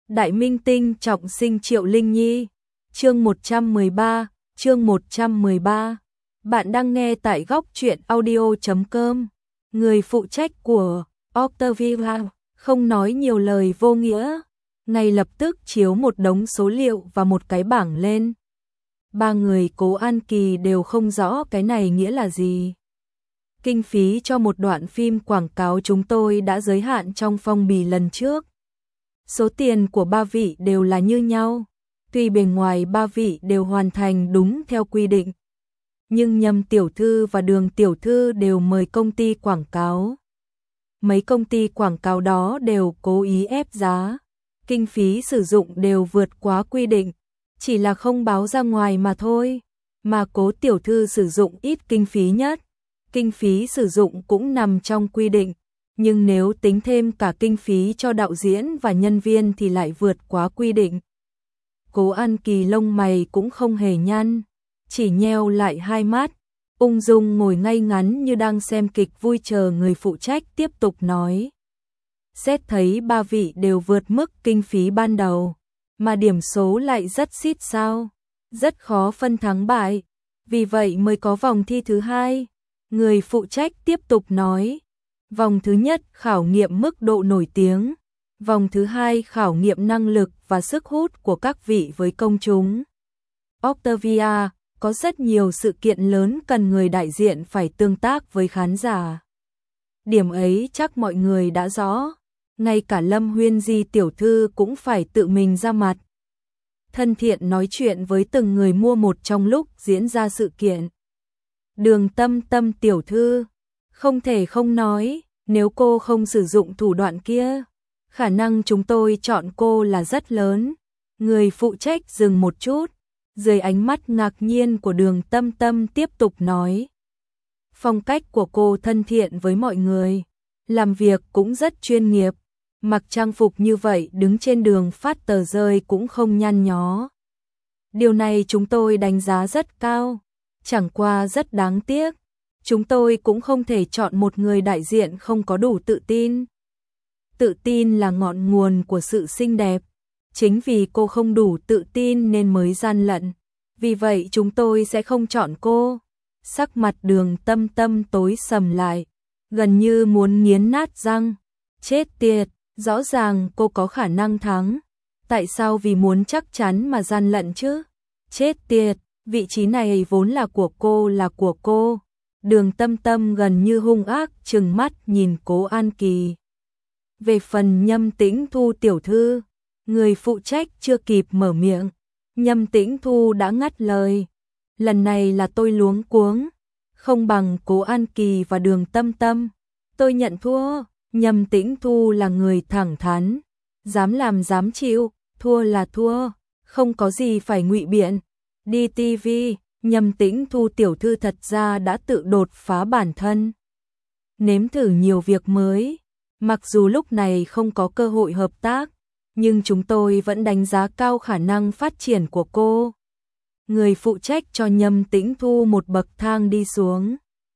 Đại minh tinh trọng sinh Triệu Linh Nhi. Chương 113, chương 113. Bạn đang nghe tại góc truyện audio.com. Người phụ trách của Octavia không nói nhiều lời vô nghĩa, ngay lập tức chiếu một đống số liệu và một cái bảng lên. Ba người Cố An Kỳ đều không rõ cái này nghĩa là gì. Kinh phí cho một đoạn phim quảng cáo chúng tôi đã giới hạn trong phong bì lần trước. Số tiền của ba vị đều là như nhau, tuy bề ngoài ba vị đều hoàn thành đúng theo quy định. Nhưng Nhâm tiểu thư và Đường tiểu thư đều mời công ty quảng cáo. Mấy công ty quảng cáo đó đều cố ý ép giá, kinh phí sử dụng đều vượt quá quy định, chỉ là không báo ra ngoài mà thôi. Mà Cố tiểu thư sử dụng ít kinh phí nhất, kinh phí sử dụng cũng nằm trong quy định, nhưng nếu tính thêm cả kinh phí cho đạo diễn và nhân viên thì lại vượt quá quy định. Cố An Kỳ lông mày cũng không hề nhăn, chỉ nheo lại hai mắt, ung dung ngồi ngay ngắn như đang xem kịch vui chờ người phụ trách tiếp tục nói. Xét thấy ba vị đều vượt mức kinh phí ban đầu, mà điểm số lại rất xít sao, rất khó phân thắng bại, vì vậy mới có vòng thi thứ hai. Người phụ trách tiếp tục nói. Vòng thứ nhất khảo nghiệm mức độ nổi tiếng, vòng thứ hai khảo nghiệm năng lực và sức hút của các vị với công chúng. Octavia có rất nhiều sự kiện lớn cần người đại diện phải tương tác với khán giả. Điểm ấy chắc mọi người đã rõ, ngay cả Lâm Huyên Di tiểu thư cũng phải tự mình ra mặt. Thân thiện nói chuyện với từng người mua một trong lúc diễn ra sự kiện. Đường Tâm Tâm tiểu thư, không thể không nói, nếu cô không sử dụng thủ đoạn kia, khả năng chúng tôi chọn cô là rất lớn. Người phụ trách dừng một chút, dưới ánh mắt ngạc nhiên của Đường Tâm Tâm tiếp tục nói. Phong cách của cô thân thiện với mọi người, làm việc cũng rất chuyên nghiệp, mặc trang phục như vậy đứng trên đường phát tờ rơi cũng không nhăn nhó. Điều này chúng tôi đánh giá rất cao, chẳng qua rất đáng tiếc. Chúng tôi cũng không thể chọn một người đại diện không có đủ tự tin. Tự tin là ngọn nguồn của sự xinh đẹp. Chính vì cô không đủ tự tin nên mới gian lận. Vì vậy chúng tôi sẽ không chọn cô. Sắc mặt Đường Tâm Tâm tối sầm lại, gần như muốn nghiến nát răng. Chết tiệt, rõ ràng cô có khả năng thắng. Tại sao vì muốn chắc chắn mà gian lận chứ? Chết tiệt, vị trí này vốn là của cô. Đường Tâm Tâm gần như hung ác trừng mắt nhìn Cố An Kỳ. Về phần Nhâm Tĩnh Thu tiểu thư, người phụ trách chưa kịp mở miệng, Nhâm Tĩnh Thu đã ngắt lời. Lần này là tôi luống cuống, không bằng Cố An Kỳ và Đường Tâm Tâm. Tôi nhận thua. Nhâm Tĩnh Thu là người thẳng thắn, dám làm dám chịu, thua là thua, không có gì phải ngụy biện. Đi TV. Nhâm Tĩnh Thu tiểu thư thật ra đã tự đột phá bản thân, nếm thử nhiều việc mới. Mặc dù lúc này không có cơ hội hợp tác, nhưng chúng tôi vẫn đánh giá cao khả năng phát triển của cô. Người phụ trách cho Nhâm Tĩnh Thu một bậc thang đi xuống,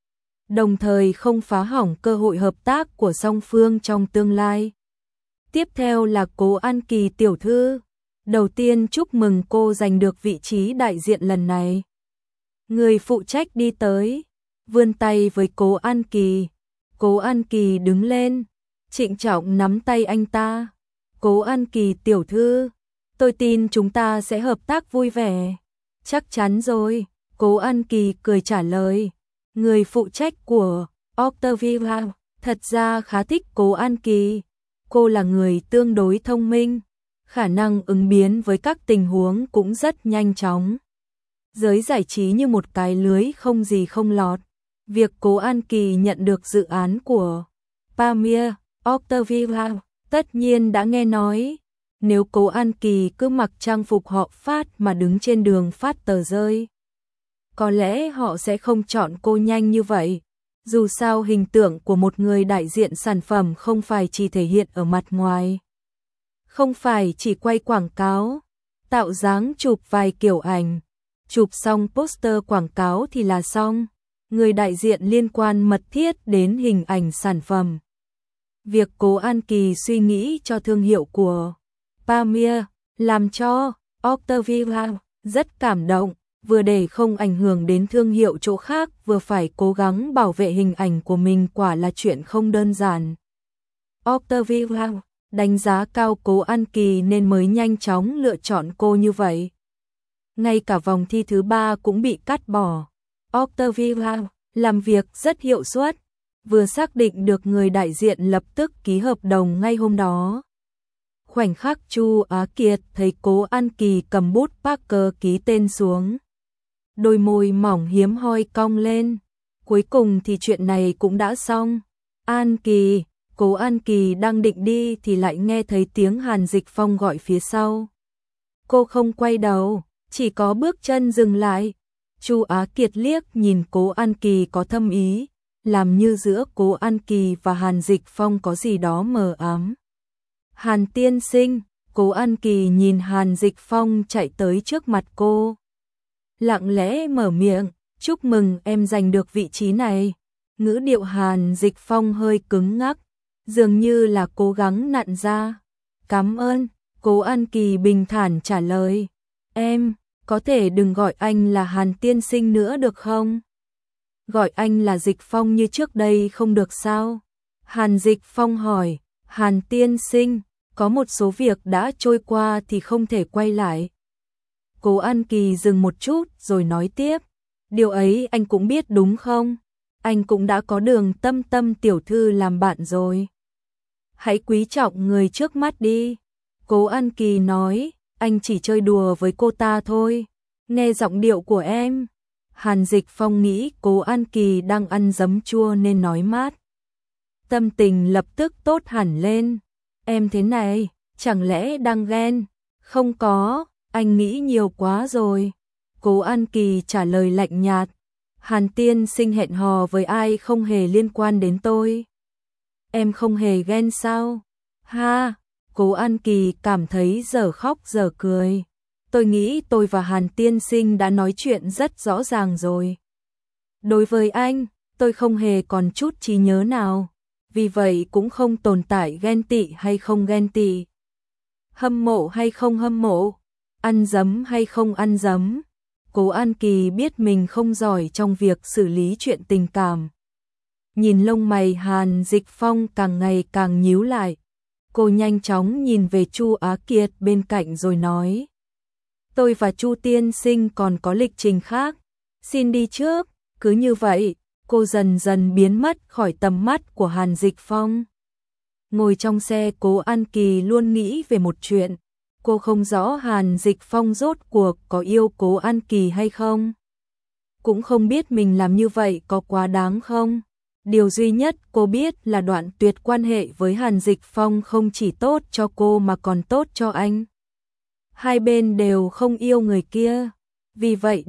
đồng thời không phá hỏng cơ hội hợp tác của song phương trong tương lai. Tiếp theo là Cố An Kỳ tiểu thư. Đầu tiên chúc mừng cô giành được vị trí đại diện lần này. Người phụ trách đi tới, vươn tay với Cố An Kỳ. Cố An Kỳ đứng lên, trịnh trọng nắm tay anh ta. Cố An Kỳ tiểu thư, tôi tin chúng ta sẽ hợp tác vui vẻ. Chắc chắn rồi, Cố An Kỳ cười trả lời. Người phụ trách của Octavia thật ra khá thích Cố An Kỳ. Cô là người tương đối thông minh, khả năng ứng biến với các tình huống cũng rất nhanh chóng. Giới giải trí như một cái lưới không gì không lọt. Việc Cố An Kỳ nhận được dự án của Pamir, Octavia tất nhiên đã nghe nói. Nếu Cố An Kỳ cứ mặc trang phục họ Phát mà đứng trên đường phát tờ rơi, có lẽ họ sẽ không chọn cô nhanh như vậy. Dù sao hình tượng của một người đại diện sản phẩm không phải chỉ thể hiện ở mặt ngoài, không phải chỉ quay quảng cáo, tạo dáng chụp vài kiểu ảnh, chụp xong poster quảng cáo thì là xong. Người đại diện liên quan mật thiết đến hình ảnh sản phẩm. Việc Cố An Kỳ suy nghĩ cho thương hiệu của Pamir, làm cho Octavia rất cảm động, vừa để không ảnh hưởng đến thương hiệu chỗ khác, vừa phải cố gắng bảo vệ hình ảnh của mình, quả là chuyện không đơn giản. Octavia đánh giá cao Cố An Kỳ nên mới nhanh chóng lựa chọn cô như vậy. Ngay cả vòng thi thứ 3 cũng bị cắt bỏ. Octavia làm việc rất hiệu suất, vừa xác định được người đại diện lập tức ký hợp đồng ngay hôm đó. Khoảnh khắc Chu Á Kiệt thấy Cố An Kỳ cầm bút Parker ký tên xuống, đôi môi mỏng hiếm hoi cong lên. Cuối cùng thì chuyện này cũng đã xong. An Kỳ, Cố An Kỳ đang định đi thì lại nghe thấy tiếng Hàn Dịch Phong gọi phía sau. Cô không quay đầu, chỉ có bước chân dừng lại. Chu Á Kiệt liếc nhìn Cố An Kỳ có thâm ý, làm như giữa Cố An Kỳ và Hàn Dịch Phong có gì đó mờ ám. Hàn tiên sinh, Cố An Kỳ nhìn Hàn Dịch Phong chạy tới trước mặt cô, lặng lẽ mở miệng, chúc mừng em giành được vị trí này. Ngữ điệu Hàn Dịch Phong hơi cứng ngắc, dường như là cố gắng nặn ra. Cảm ơn, Cố An Kỳ bình thản trả lời. Em, có thể đừng gọi anh là Hàn tiên sinh nữa được không? Gọi anh là Dịch Phong như trước đây không được sao? Hàn Dịch Phong hỏi. Hàn tiên sinh, có một số việc đã trôi qua thì không thể quay lại. Cố An Kỳ dừng một chút rồi nói tiếp. Điều ấy anh cũng biết đúng không? Anh cũng đã có Đường Tâm Tâm tiểu thư làm bạn rồi. Hãy quý trọng người trước mắt đi. Cố An Kỳ nói, anh chỉ chơi đùa với cô ta thôi. Nghe giọng điệu của em. Hàn Dịch Phong nghĩ Cố An Kỳ đang ăn giấm chua nên nói mát. Tâm tình lập tức tốt hẳn lên. Em thế này, chẳng lẽ đang ghen? Không có, anh nghĩ nhiều quá rồi. Cố An Kỳ trả lời lạnh nhạt. Hàn tiên sinh hẹn hò với ai không hề liên quan đến tôi. Em không hề ghen sao? Ha, Cố An Kỳ cảm thấy dở khóc dở cười. Tôi nghĩ tôi và Hàn tiên sinh đã nói chuyện rất rõ ràng rồi. Đối với anh, tôi không hề còn chút trí nhớ nào. Vì vậy cũng không tồn tại ghen tị hay không ghen tị, hâm mộ hay không hâm mộ, ăn dấm hay không ăn dấm. Cố An Kỳ biết mình không giỏi trong việc xử lý chuyện tình cảm. Nhìn lông mày Hàn Dịch Phong càng ngày càng nhíu lại, cô nhanh chóng nhìn về Chu Á Kiệt bên cạnh rồi nói. Tôi và Chu tiên sinh còn có lịch trình khác, xin đi trước. Cứ như vậy, cô dần dần biến mất khỏi tầm mắt của Hàn Dịch Phong. Ngồi trong xe, Cố An Kỳ luôn nghĩ về một chuyện. Cô không rõ Hàn Dịch Phong rốt cuộc có yêu Cố An Kỳ hay không. Cũng không biết mình làm như vậy có quá đáng không. Điều duy nhất cô biết là đoạn tuyệt quan hệ với Hàn Dịch Phong không chỉ tốt cho cô mà còn tốt cho anh. Hai bên đều không yêu người kia. Vì vậy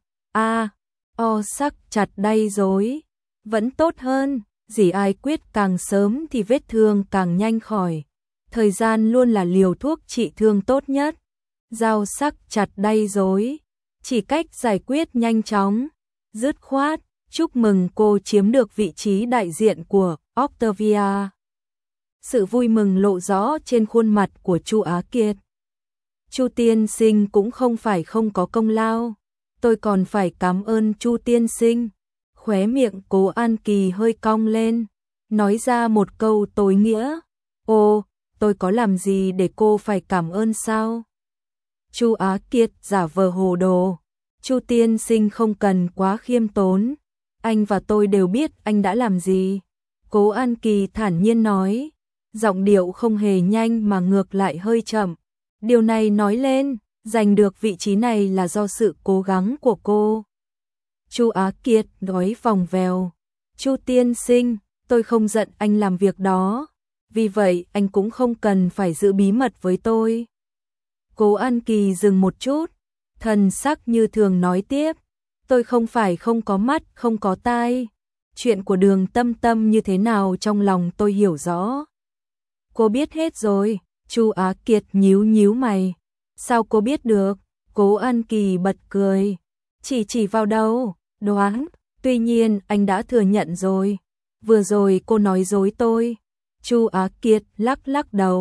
sắc chặt đay dối vẫn tốt hơn. Dì ai quyết càng sớm thì vết thương càng nhanh khỏi. Thời gian luôn là liều thuốc trị thương tốt nhất. Dao sắc chặt đay dối, chỉ cách giải quyết nhanh chóng, dứt khoát. Chúc mừng cô chiếm được vị trí đại diện của Octavia. Sự vui mừng lộ rõ trên khuôn mặt của Chu Á Kiệt. Chu tiên sinh cũng không phải không có công lao. Tôi còn phải cảm ơn Chu tiên sinh. Khóe miệng Cố An Kỳ hơi cong lên, nói ra một câu tối nghĩa. Ồ, tôi có làm gì để cô phải cảm ơn sao? Chu Á Kiệt giả vờ hồ đồ. Chu tiên sinh không cần quá khiêm tốn. Anh và tôi đều biết anh đã làm gì. Cố An Kỳ thản nhiên nói, giọng điệu không hề nhanh mà ngược lại hơi chậm. Điều này nói lên, giành được vị trí này là do sự cố gắng của cô. Chu Á Kiệt nói vòng vèo. Chu tiên sinh, tôi không giận anh làm việc đó. Vì vậy anh cũng không cần phải giữ bí mật với tôi. Cố An Kỳ dừng một chút, thần sắc như thường nói tiếp. Tôi không phải không có mắt, không có tai. Chuyện của Đường Tâm Tâm như thế nào trong lòng tôi hiểu rõ. Cô biết hết rồi. Chu Á Kiệt nhíu nhíu mày. Sao cô biết được? Cố An Kỳ bật cười. Chỉ vào đâu? Đoán. Tuy nhiên anh đã thừa nhận rồi. Vừa rồi cô nói dối tôi. Chu Á Kiệt lắc lắc đầu.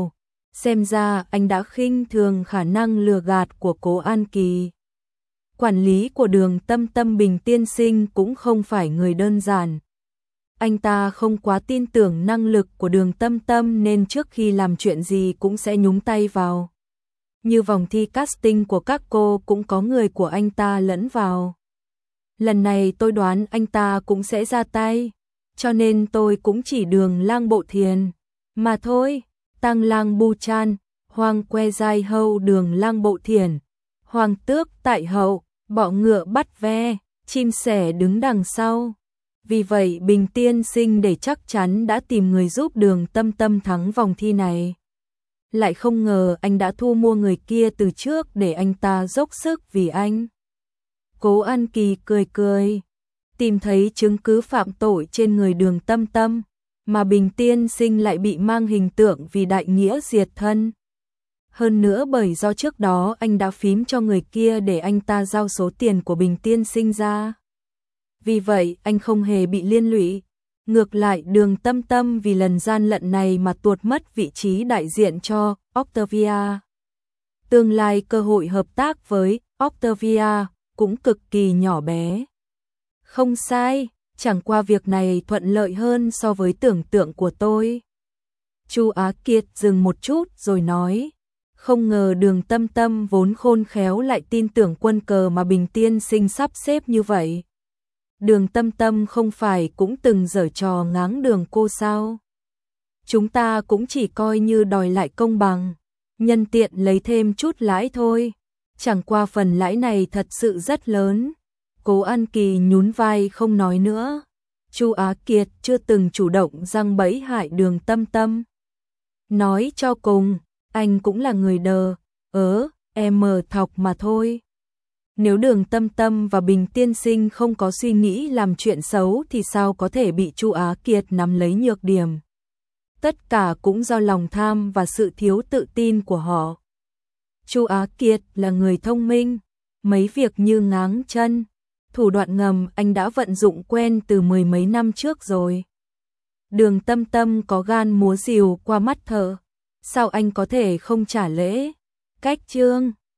Xem ra anh đã khinh thường khả năng lừa gạt của Cố An Kỳ. Quản lý của Đường Tâm Tâm Bình tiên sinh cũng không phải người đơn giản. Anh ta không quá tin tưởng năng lực của Đường Tâm Tâm nên trước khi làm chuyện gì cũng sẽ nhúng tay vào. Như vòng thi casting của các cô cũng có người của anh ta lẫn vào. Lần này tôi đoán anh ta cũng sẽ ra tay, cho nên tôi cũng chỉ Đường Lang Bộ Thiền mà thôi. Tăng Lang Bu Chan, Hoàng Que Giai Hậu Đường Lang Bộ Thiền, Hoàng Tước tại hậu, bọ ngựa bắt ve, chim sẻ đứng đằng sau. Vì vậy Bình tiên sinh để chắc chắn đã tìm người giúp Đường Tâm Tâm thắng vòng thi này. Lại không ngờ anh đã thu mua người kia từ trước để anh ta dốc sức vì anh. Cố An Kỳ cười cười, tìm thấy chứng cứ phạm tội trên người Đường Tâm Tâm, mà Bình tiên sinh lại bị mang hình tượng vì đại nghĩa diệt thân. Hơn nữa bởi do trước đó anh đã phím cho người kia để anh ta giao số tiền của Bình tiên sinh ra. Vì vậy anh không hề bị liên lụy. Ngược lại Đường Tâm Tâm vì lần gian lận này mà tuột mất vị trí đại diện cho Octavia. Tương lai cơ hội hợp tác với Octavia cũng cực kỳ nhỏ bé. Không sai, chẳng qua việc này thuận lợi hơn so với tưởng tượng của tôi. Chu Á Kiệt dừng một chút rồi nói, không ngờ Đường Tâm Tâm vốn khôn khéo lại tin tưởng quân cờ mà Bình tiên sinh sắp xếp như vậy. Đường Tâm Tâm không phải cũng từng giở trò ngáng đường cô sao? Chúng ta cũng chỉ coi như đòi lại công bằng, nhân tiện lấy thêm chút lãi thôi. Chẳng qua phần lãi này thật sự rất lớn. Cố An Kỳ nhún vai không nói nữa. Chu Á Kiệt chưa từng chủ động giăng bẫy hại Đường Tâm Tâm. Nói cho cùng, anh cũng là người đờ, em thọc mà thôi. Nếu Đường Tâm Tâm và Bình tiên sinh không có suy nghĩ làm chuyện xấu thì sao có thể bị Chu Á Kiệt nắm lấy nhược điểm. Tất cả cũng do lòng tham và sự thiếu tự tin của họ. Chu Á Kiệt là người thông minh, mấy việc như ngáng chân, thủ đoạn ngầm anh đã vận dụng quen từ mười mấy năm trước rồi. Đường Tâm Tâm có gan múa rìu qua mắt thợ, sao anh có thể không trả lễ? Cách chương